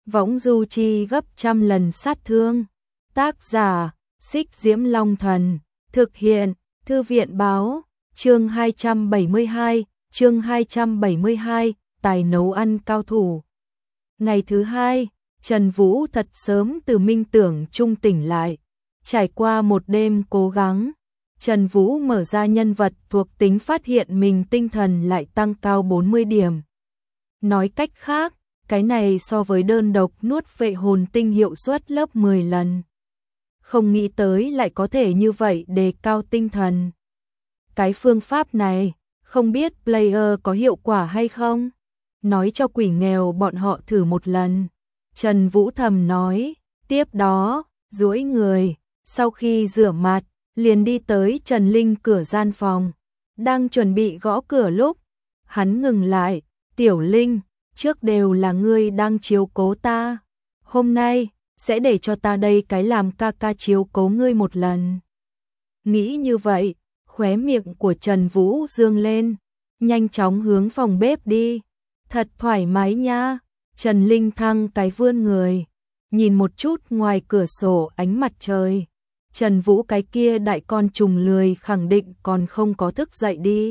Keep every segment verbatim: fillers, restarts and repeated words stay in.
võng du chi gấp trăm lần sát thương. Tác giả, Xích Diễm Long Thần, thực hiện, Thư viện Báo, chương hai trăm bảy mươi hai, chương hai trăm bảy mươi hai, tài nấu ăn cao thủ. Ngày thứ hai, Trần Vũ thật sớm từ minh tưởng trung tỉnh lại. Trải qua một đêm cố gắng, Trần Vũ mở ra nhân vật thuộc tính phát hiện mình tinh thần lại tăng cao bốn mươi điểm. Nói cách khác, cái này so với đơn độc nuốt vệ hồn tinh hiệu suất lớp mười lần. Không nghĩ tới lại có thể như vậy đề cao tinh thần. Cái phương pháp này, không biết player có hiệu quả hay không? Nói cho quỷ nghèo bọn họ thử một lần. Trần Vũ thầm nói, tiếp đó, duỗi người, sau khi rửa mặt, liền đi tới Trần Linh cửa gian phòng. Đang chuẩn bị gõ cửa lúc, hắn ngừng lại, Tiểu Linh, trước đều là ngươi đang chiếu cố ta. Hôm nay, sẽ để cho ta đây cái làm ca ca chiếu cố ngươi một lần. Nghĩ như vậy, khóe miệng của Trần Vũ dương lên, nhanh chóng hướng phòng bếp đi. Thật thoải mái nha. Trần Linh thăng cái vươn người, nhìn một chút ngoài cửa sổ ánh mặt trời. Trần Vũ cái kia đại con trùng lười khẳng định còn không có thức dậy đi.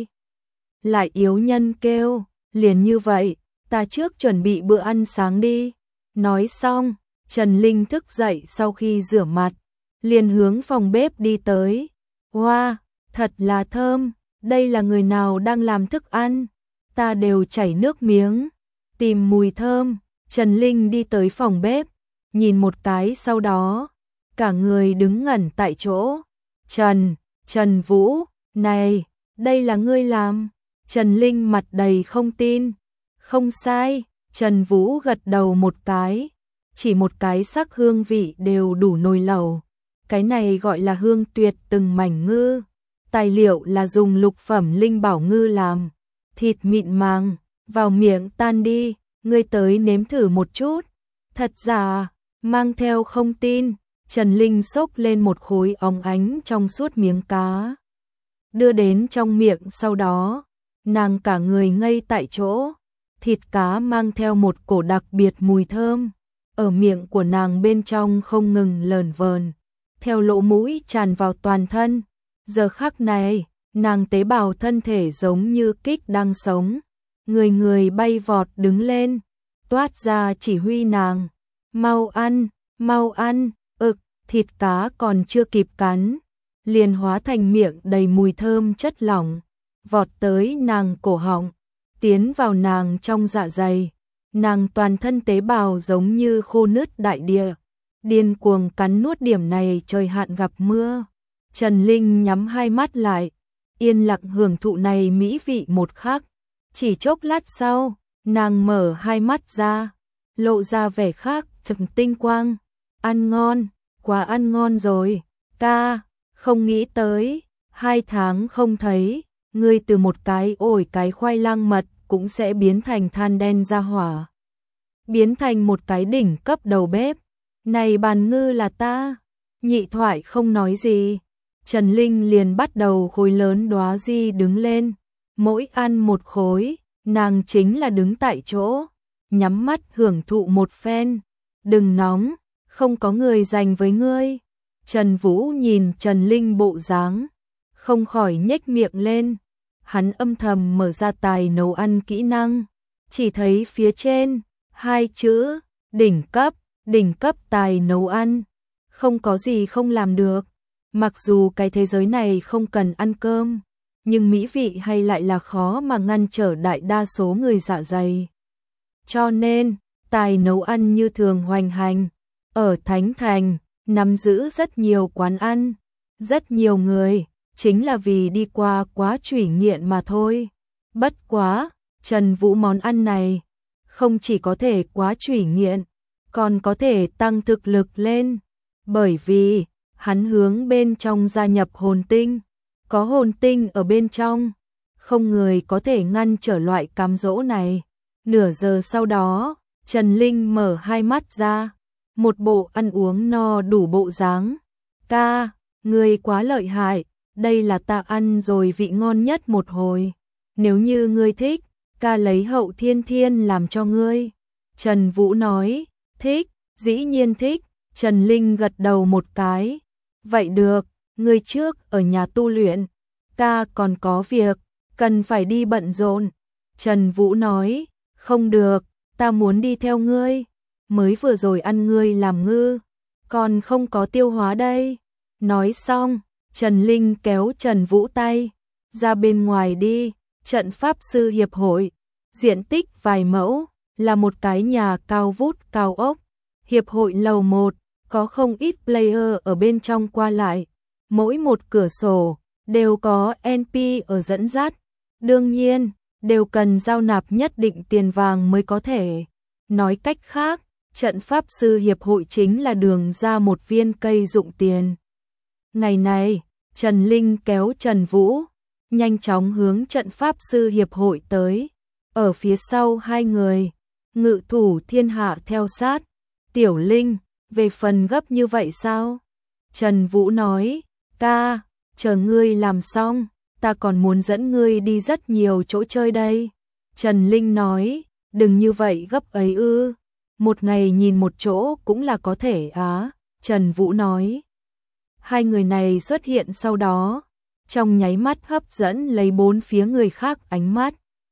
Lại yếu nhân kêu, liền như vậy, ta trước chuẩn bị bữa ăn sáng đi. Nói xong, Trần Linh thức dậy sau khi rửa mặt, liền hướng phòng bếp đi tới. Wow, thật là thơm, đây là người nào đang làm thức ăn? Ta đều chảy nước miếng. Tìm mùi thơm, Trần Linh đi tới phòng bếp, nhìn một cái sau đó, cả người đứng ngẩn tại chỗ. Trần, Trần Vũ, này, đây là ngươi làm? Trần Linh mặt đầy không tin. Không sai, Trần Vũ gật đầu một cái, chỉ một cái sắc hương vị đều đủ nồi lẩu. Cái này gọi là hương tuyệt từng mảnh ngư. Tài liệu là dùng lục phẩm linh bảo ngư làm, thịt mịn màng, vào miệng tan đi, ngươi tới nếm thử một chút. Thật giả, mang theo không tin, Trần Linh xốc lên một khối óng ánh trong suốt miếng cá, đưa đến trong miệng, sau đó, nàng cả người ngây tại chỗ. Thịt cá mang theo một cổ đặc biệt mùi thơm, ở miệng của nàng bên trong không ngừng lờn vờn, theo lỗ mũi tràn vào toàn thân. Giờ khắc này, nàng tế bào thân thể giống như kích đang sống, người người bay vọt đứng lên, toát ra chỉ huy nàng, mau ăn, mau ăn. Ực, thịt cá còn chưa kịp cắn, liền hóa thành miệng đầy mùi thơm chất lỏng, vọt tới nàng cổ họng, tiến vào nàng trong dạ dày. Nàng toàn thân tế bào giống như khô nứt đại địa, điên cuồng cắn nuốt. Điểm này trời hạn gặp mưa. Trần Linh nhắm hai mắt lại, yên lặng hưởng thụ này mỹ vị một khắc. Chỉ chốc lát sau, nàng mở hai mắt ra, lộ ra vẻ khác thực tinh quang. Ăn ngon, quá ăn ngon rồi, ca, không nghĩ tới, hai tháng không thấy, ngươi từ một cái ổi cái khoai lang mật cũng sẽ biến thành than đen ra hỏa, biến thành một cái đỉnh cấp đầu bếp. Này bàn ngư là ta. Nhị thoại không nói gì, Trần Linh liền bắt đầu khối lớn đóa di đứng lên, mỗi ăn một khối, nàng chính là đứng tại chỗ, nhắm mắt hưởng thụ một phen. Đừng nóng, không có người dành với ngươi. Trần Vũ nhìn Trần Linh bộ dáng, không khỏi nhếch miệng lên. Hắn âm thầm mở ra tài nấu ăn kỹ năng, chỉ thấy phía trên hai chữ đỉnh cấp, đỉnh cấp tài nấu ăn, không có gì không làm được. Mặc dù cái thế giới này không cần ăn cơm, nhưng mỹ vị hay lại là khó mà ngăn trở đại đa số người dạ dày. Cho nên, tài nấu ăn như thường hoành hành. Ở Thánh Thành, nắm giữ rất nhiều quán ăn, rất nhiều người, chính là vì đi qua quá trủy nghiện mà thôi. Bất quá, Trần Vũ món ăn này, không chỉ có thể quá trủy nghiện, còn có thể tăng thực lực lên. Bởi vì, hắn hướng bên trong gia nhập hồn tinh, có hồn tinh ở bên trong, không người có thể ngăn trở loại cám dỗ này. Nửa giờ sau đó, Trần Linh mở hai mắt ra, một bộ ăn uống no đủ bộ dáng. Ca, ngươi quá lợi hại, đây là ta ăn rồi vị ngon nhất một hồi. Nếu như ngươi thích, ca lấy hậu thiên thiên làm cho ngươi. Trần Vũ nói, Thích, dĩ nhiên thích, Trần Linh gật đầu một cái. Vậy được, ngươi trước ở nhà tu luyện, ta còn có việc, cần phải đi bận rộn. Trần Vũ nói, không được, ta muốn đi theo ngươi, mới vừa rồi ăn ngươi làm ngư, còn không có tiêu hóa đây. Nói xong, Trần Linh kéo Trần Vũ tay, ra bên ngoài đi, trận pháp sư hiệp hội, diện tích vài mẫu, là một cái nhà cao vút cao ốc, hiệp hội lầu một, có không ít player ở bên trong qua lại, mỗi một cửa sổ, đều có en pê ở dẫn dắt, đương nhiên, đều cần giao nạp nhất định tiền vàng mới có thể. Nói cách khác, trận pháp sư hiệp hội chính là đường ra một viên cây dụng tiền. Ngày này, Trần Linh kéo Trần Vũ, nhanh chóng hướng trận pháp sư hiệp hội tới. Ở phía sau hai người, Ngự thủ thiên hạ theo sát. Tiểu Linh, về phần gấp như vậy sao? Trần Vũ nói, ca, chờ ngươi làm xong, ta còn muốn dẫn ngươi đi rất nhiều chỗ chơi đây. Trần Linh nói, đừng như vậy gấp ấy ư, một ngày nhìn một chỗ cũng là có thể á. Trần Vũ nói, hai người này xuất hiện sau đó, trong nháy mắt hấp dẫn lấy bốn phía người khác ánh mắt.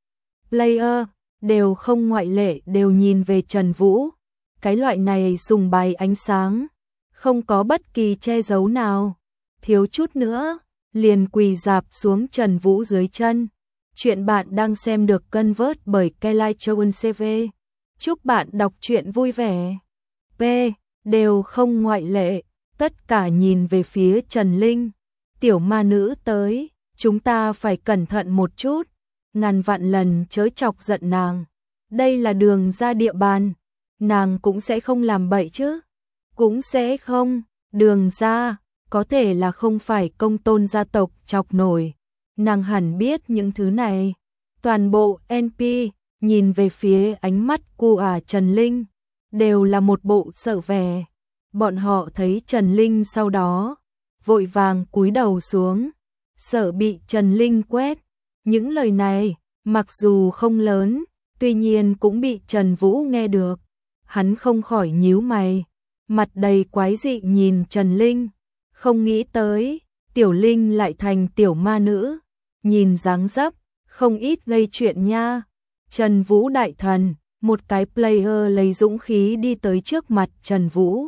Player, đều không ngoại lệ đều nhìn về Trần Vũ, cái loại này sùng bày ánh sáng, không có bất kỳ che giấu nào, thiếu chút nữa, liền quỳ dạp xuống Trần Vũ dưới chân. Chuyện bạn đang xem được cân vớt bởi Kelai Chowen xê vê. Chúc bạn đọc truyện vui vẻ. P. Đều không ngoại lệ, tất cả nhìn về phía Trần Linh. Tiểu ma nữ tới, chúng ta phải cẩn thận một chút, ngàn vạn lần chớ chọc giận nàng. Đây là đường ra địa bàn, nàng cũng sẽ không làm bậy chứ. Cũng sẽ không, đường ra, có thể là không phải công tôn gia tộc chọc nổi. Nàng hẳn biết những thứ này. Toàn bộ en pê nhìn về phía ánh mắt của ả Trần Linh, đều là một bộ sợ vẻ. Bọn họ thấy Trần Linh sau đó, vội vàng cúi đầu xuống, sợ bị Trần Linh quét. Những lời này, mặc dù không lớn, tuy nhiên cũng bị Trần Vũ nghe được. Hắn không khỏi nhíu mày, mặt đầy quái dị nhìn Trần Linh, không nghĩ tới, Tiểu Linh lại thành tiểu ma nữ, nhìn dáng dấp, không ít gây chuyện nha. Trần Vũ đại thần, một cái player lấy dũng khí đi tới trước mặt Trần Vũ.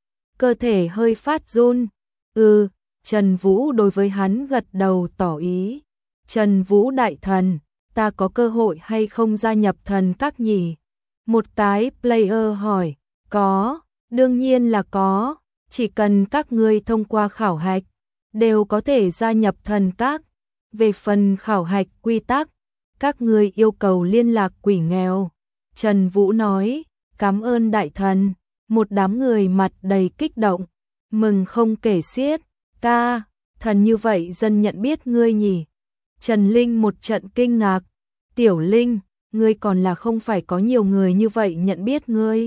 Cơ thể hơi phát run, ừ, Trần Vũ đối với hắn gật đầu tỏ ý. Trần Vũ đại thần, ta có cơ hội hay không gia nhập thần các nhỉ? Một cái player hỏi, có, đương nhiên là có, chỉ cần các ngươi thông qua khảo hạch, đều có thể gia nhập thần các. Về phần khảo hạch quy tắc, các ngươi yêu cầu liên lạc quỷ nghèo. Trần Vũ nói, cảm ơn đại thần. Một đám người mặt đầy kích động, mừng không kể xiết. Ca, thần như vậy dân nhận biết ngươi nhỉ? Trần Linh một trận kinh ngạc. Tiểu Linh, ngươi còn là không phải có nhiều người như vậy nhận biết ngươi.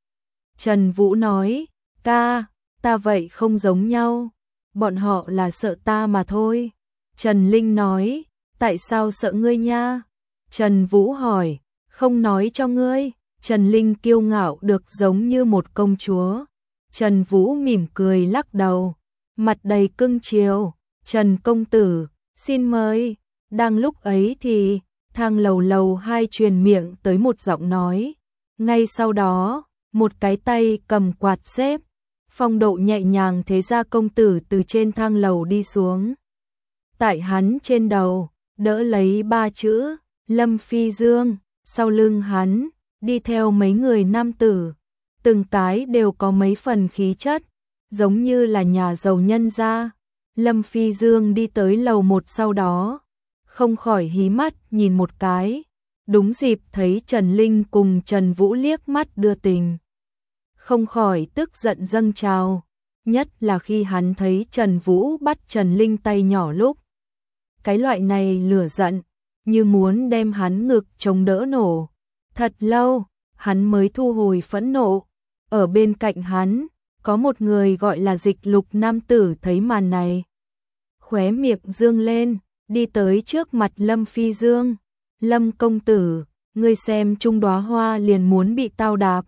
Trần Vũ nói, ca, ta vậy không giống nhau, bọn họ là sợ ta mà thôi. Trần Linh nói, tại sao sợ ngươi nha? Trần Vũ hỏi, không nói cho ngươi. Trần Linh kiêu ngạo được giống như một công chúa. Trần Vũ mỉm cười lắc đầu, mặt đầy cưng chiều. Trần công tử, xin mời. Đang lúc ấy thì, thang lầu lầu hai truyền miệng tới một giọng nói. Ngay sau đó, một cái tay cầm quạt xếp, phong độ nhẹ nhàng thế ra công tử từ trên thang lầu đi xuống. Tại hắn trên đầu, đỡ lấy ba chữ, Lâm Phi Dương, sau lưng hắn, đi theo mấy người nam tử, từng cái đều có mấy phần khí chất, giống như là nhà giàu nhân gia. Lâm Phi Dương đi tới lầu một sau đó, không khỏi hí mắt nhìn một cái, đúng dịp thấy Trần Linh cùng Trần Vũ liếc mắt đưa tình. Không khỏi tức giận dâng trào, nhất là khi hắn thấy Trần Vũ bắt Trần Linh tay nhỏ lúc. Cái loại này lửa giận, như muốn đem hắn ngực chống đỡ nổ. Thật lâu, hắn mới thu hồi phẫn nộ. Ở bên cạnh hắn, có một người gọi là Dịch Lục nam tử thấy màn này. Khóe miệng dương lên, đi tới trước mặt Lâm Phi Dương. Lâm công tử, ngươi xem trung đóa hoa liền muốn bị tao đạp.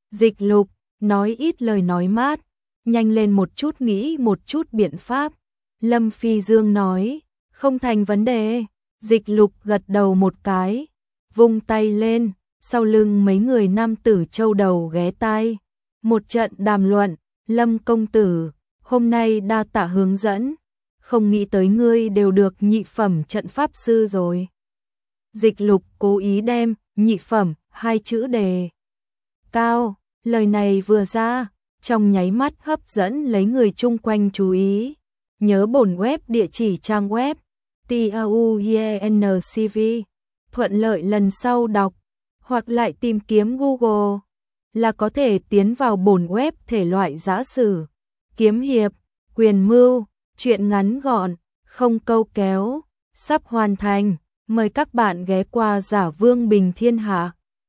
Dịch Lục, nói ít lời nói mát, nhanh lên một chút nghĩ một chút biện pháp. Lâm Phi Dương nói, không thành vấn đề. Dịch Lục gật đầu một cái, vung tay lên, sau lưng mấy người nam tử châu đầu ghé tai. Một trận đàm luận, Lâm công tử, hôm nay đa tạ hướng dẫn, không nghĩ tới ngươi đều được nhị phẩm trận pháp sư rồi. Dịch Lục cố ý đem nhị phẩm hai chữ đề cao, lời này vừa ra, trong nháy mắt hấp dẫn lấy người chung quanh chú ý. Nhớ bổn web địa chỉ trang web tauyencv, thuận lợi lần sau đọc hoặc lại tìm kiếm Google là có thể tiến vào bổn web thể loại giã sử, kiếm hiệp, quyền mưu, truyện ngắn gọn, không câu kéo, sắp hoàn thành, mời các bạn ghé qua Giả Vương Bình Thiên Hạ.